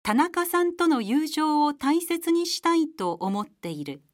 田中さんとの友情を大切にしたいと思っている。